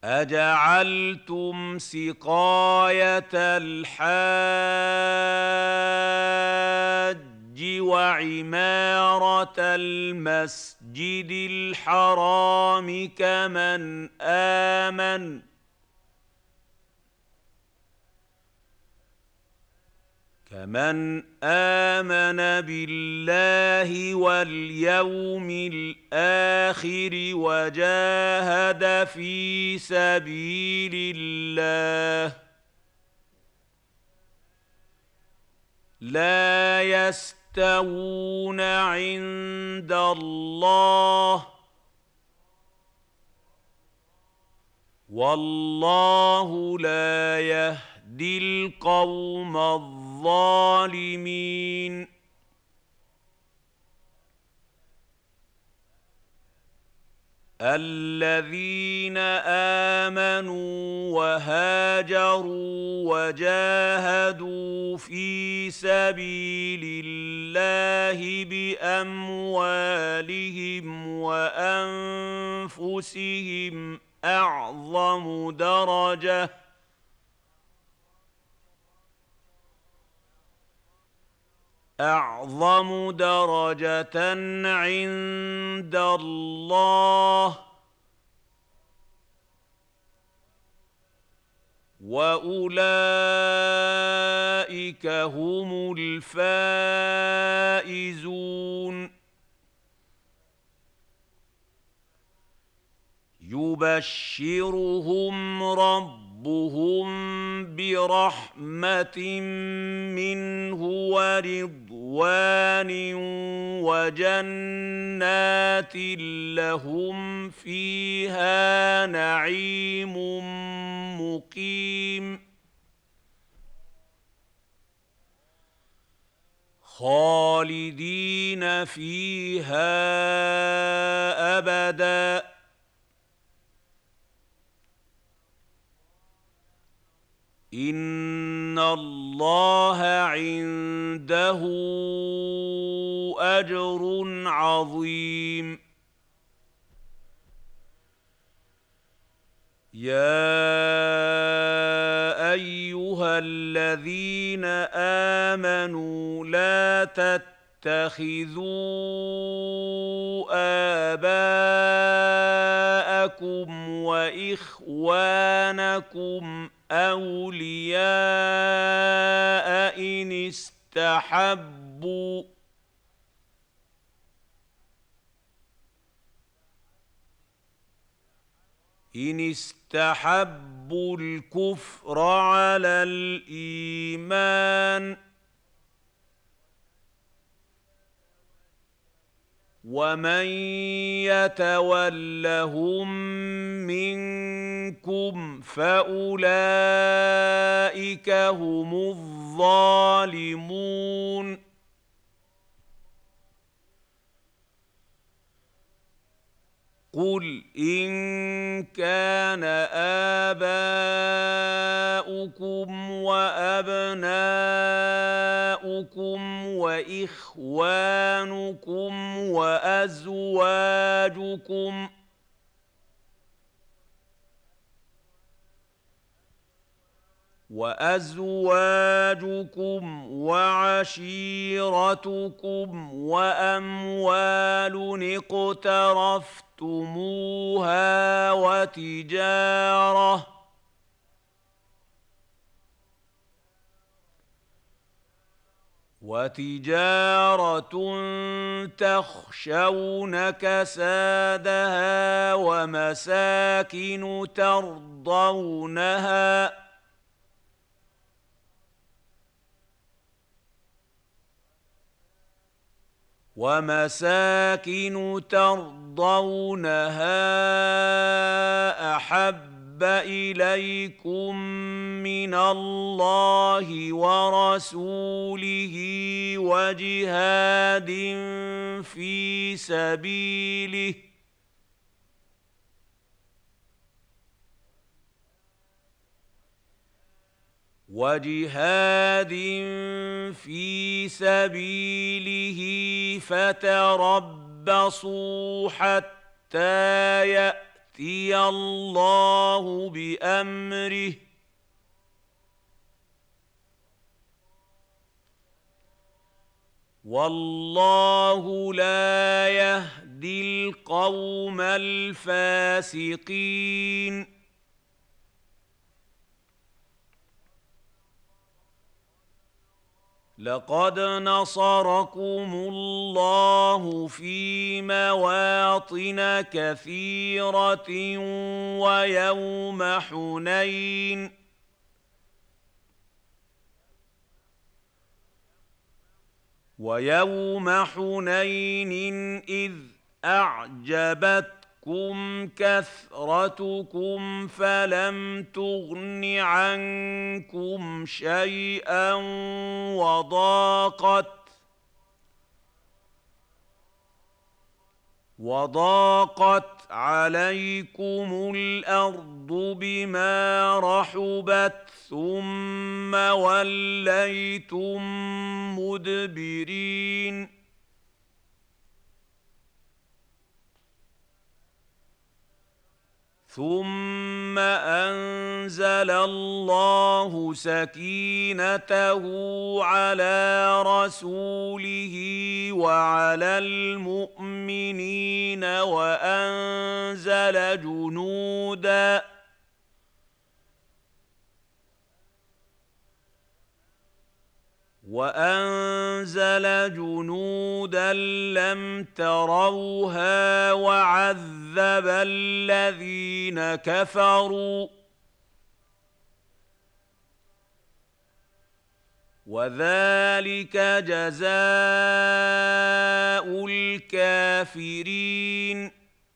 أَجَعَلْتُمْ سِقَايَةَ الْحَاجِّ وَعِمَارَةَ الْمَسْجِدِ الْحَرَامِ كَمَنْ آمَنَ بِاللَّهِ وَالْيَوْمِ الْآخِرِ وَجَاهَدَ فِي سَبِيلِ اللَّهِ ۚ لَا يَسْتَوُونَ عِندَ اللَّهِ ۗ وَاللَّهُ لَا يَهْدِي الْقَوْمَ الظَّالِمِينَ. الَّذِينَ آمَنُوا وَهَاجَرُوا وَجَاهَدُوا فِي سَبِيلِ اللَّهِ بِأَمْوَالِهِمْ وَأَنفُسِهِمْ أَعْظَمُ دَرَجَةً عِندَ اللَّهِ ۗ وَأُولَٰئِكَ هُمُ الْفَائِزُونَ. يُبَشِّرُهُمْ رَبُّهُم بِرَحْمَةٍ مِّنْهُ وَرِضْوَانٍ وَجَنَّاتٍ لَّهُمْ فِيهَا نَعِيمٌ مُّقِيمٌ خَالِدِينَ فِيهَا أَبَدًا ۚ إِنَّ اللَّهَ عِندَهُ أَجْرٌ عَظِيمٌ. يَا أَيُّهَا الَّذِينَ آمَنُوا لَا تَتَّخِذُوا آبَاءَكُمْ وَإِخْوَانَكُمْ أَوْلِيَاءَ إِنِ اسْتَحَبُّوا الْكُفْرَ عَلَى الْإِيمَانِ ۚ وَمَن يَتَوَلَّهُم مِّنكُمْ فَأُولَٰئِكَ هُمُ الظَّالِمُونَ. قُلْ إِن كَانَ آبَاؤُكُمْ وَأَبْنَاؤُكُمْ وَإِخْوَانُكُمْ وَأَزْوَاجُكُمْ وَعَشِيرَتُكُمْ وَأَمْوَالٌ اقْتَرَفْتُمُوهَا وَتِجَارَةٌ تَخْشَوْنَ كَسَادَهَا وَمَسَاكِنُ تَرْضَوْنَهَا أَحَبَّ إِلَيْكُم مِّنَ اللَّهِ وَرَسُولِهِ وَجِهَادٍ فِي سَبِيلِهِ فتربصوا حَتَّىٰ يَأْتِيَ ياتي الله بامره والله لا يهدي القوم الفاسقين لقد نصركم الله في مواطن كثيرة ويوم حنين إذ أعجبتكم كثرتكم فلم تغن عنكم شيئا وضاقت عليكم الأرض بما رحبت ثم وليتم مدبرين ثم أنزل الله سكينته على رسوله وعلى المؤمنين وأنزل جنودا لم تروها وعذب الذين كفروا وذلك جزاء الكافرين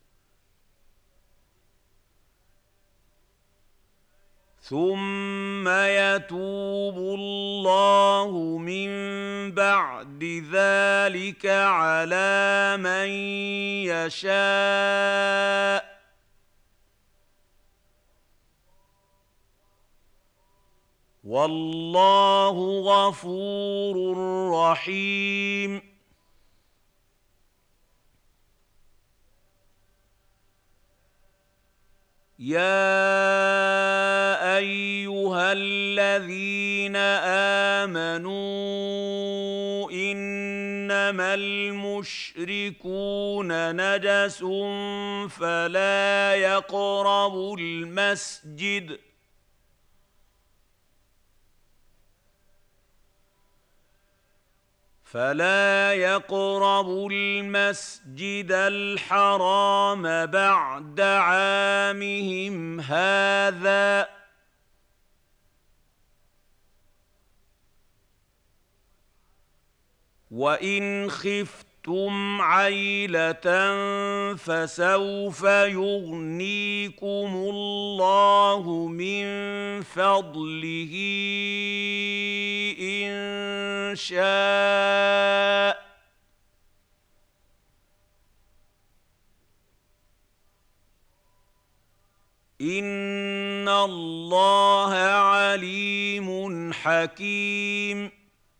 ثم يتوب الله من بعد ذلك على من يشاء والله غفور رحيم يا أيها الذين آمنوا إنما المشركون نجس فلا يقربوا المسجد الحرام بعد عامهم هذا وإن خفتم عيلة فسوف يغنيكم الله من فضله إن شاء إن الله عليم حكيم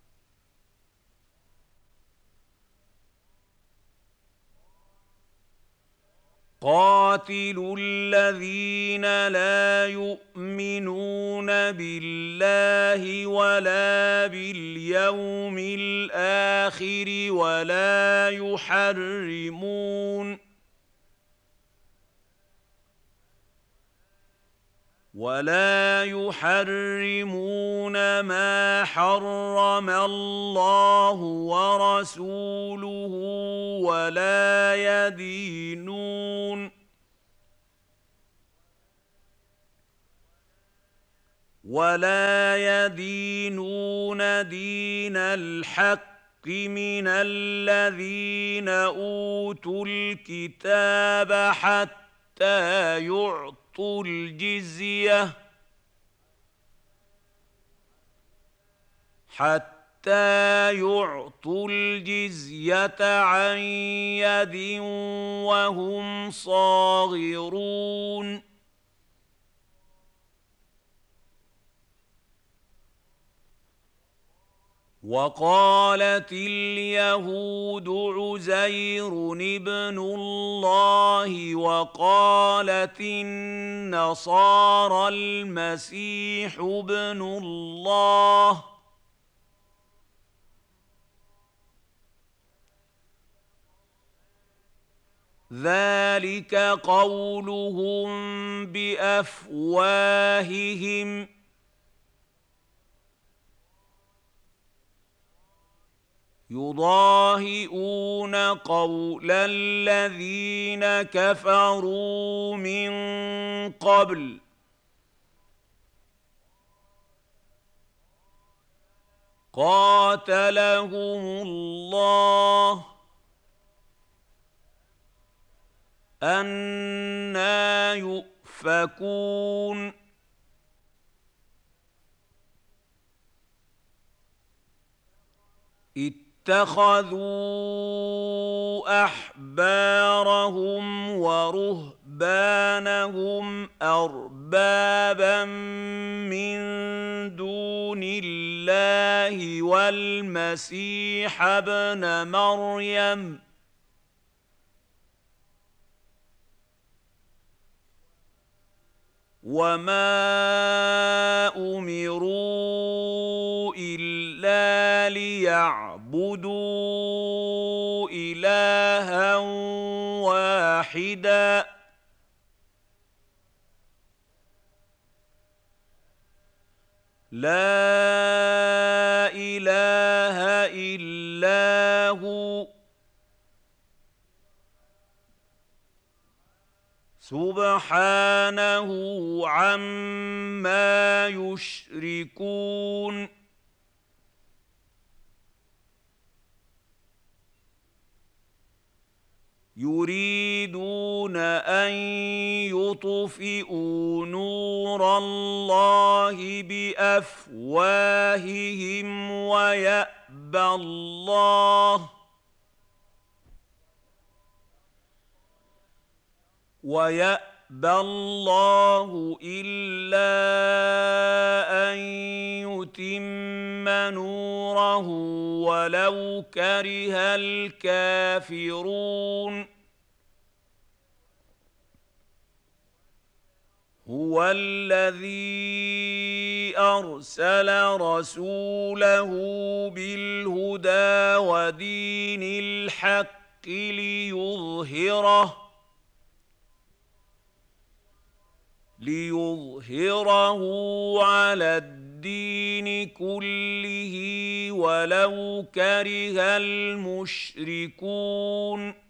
قاتلوا الذين لا يؤمنون بالله ولا باليوم الآخر ولا يحرمون ما حرم الله ورسوله ولا يدينون دين الحق من الذين أوتوا الكتاب حتى يعطوا الجزية عن يد وهم صاغرون وقالت اليهود عزير ابن الله وقالت النصارى المسيح ابن الله، ذلك قولهم بأفواههم يضاهئون قول الذين كفروا من قبل قاتلهم الله أنى يؤفكون اتخذوا أحبارهم ورهبانهم أربابا من دون الله والمسيح ابن مريم وما أمروا إلا ليعبدوا إلها واحدا لا إله إلا هو سبحانه عما يشركون يريدون أن يطفئوا نور الله بأفواههم ويأبى الله إلا أن يتم نوره ولو كره الكافرون هو الذي أرسل رسوله بالهدى ودين الحق ليظهره على الدين كله ولو كره المشركون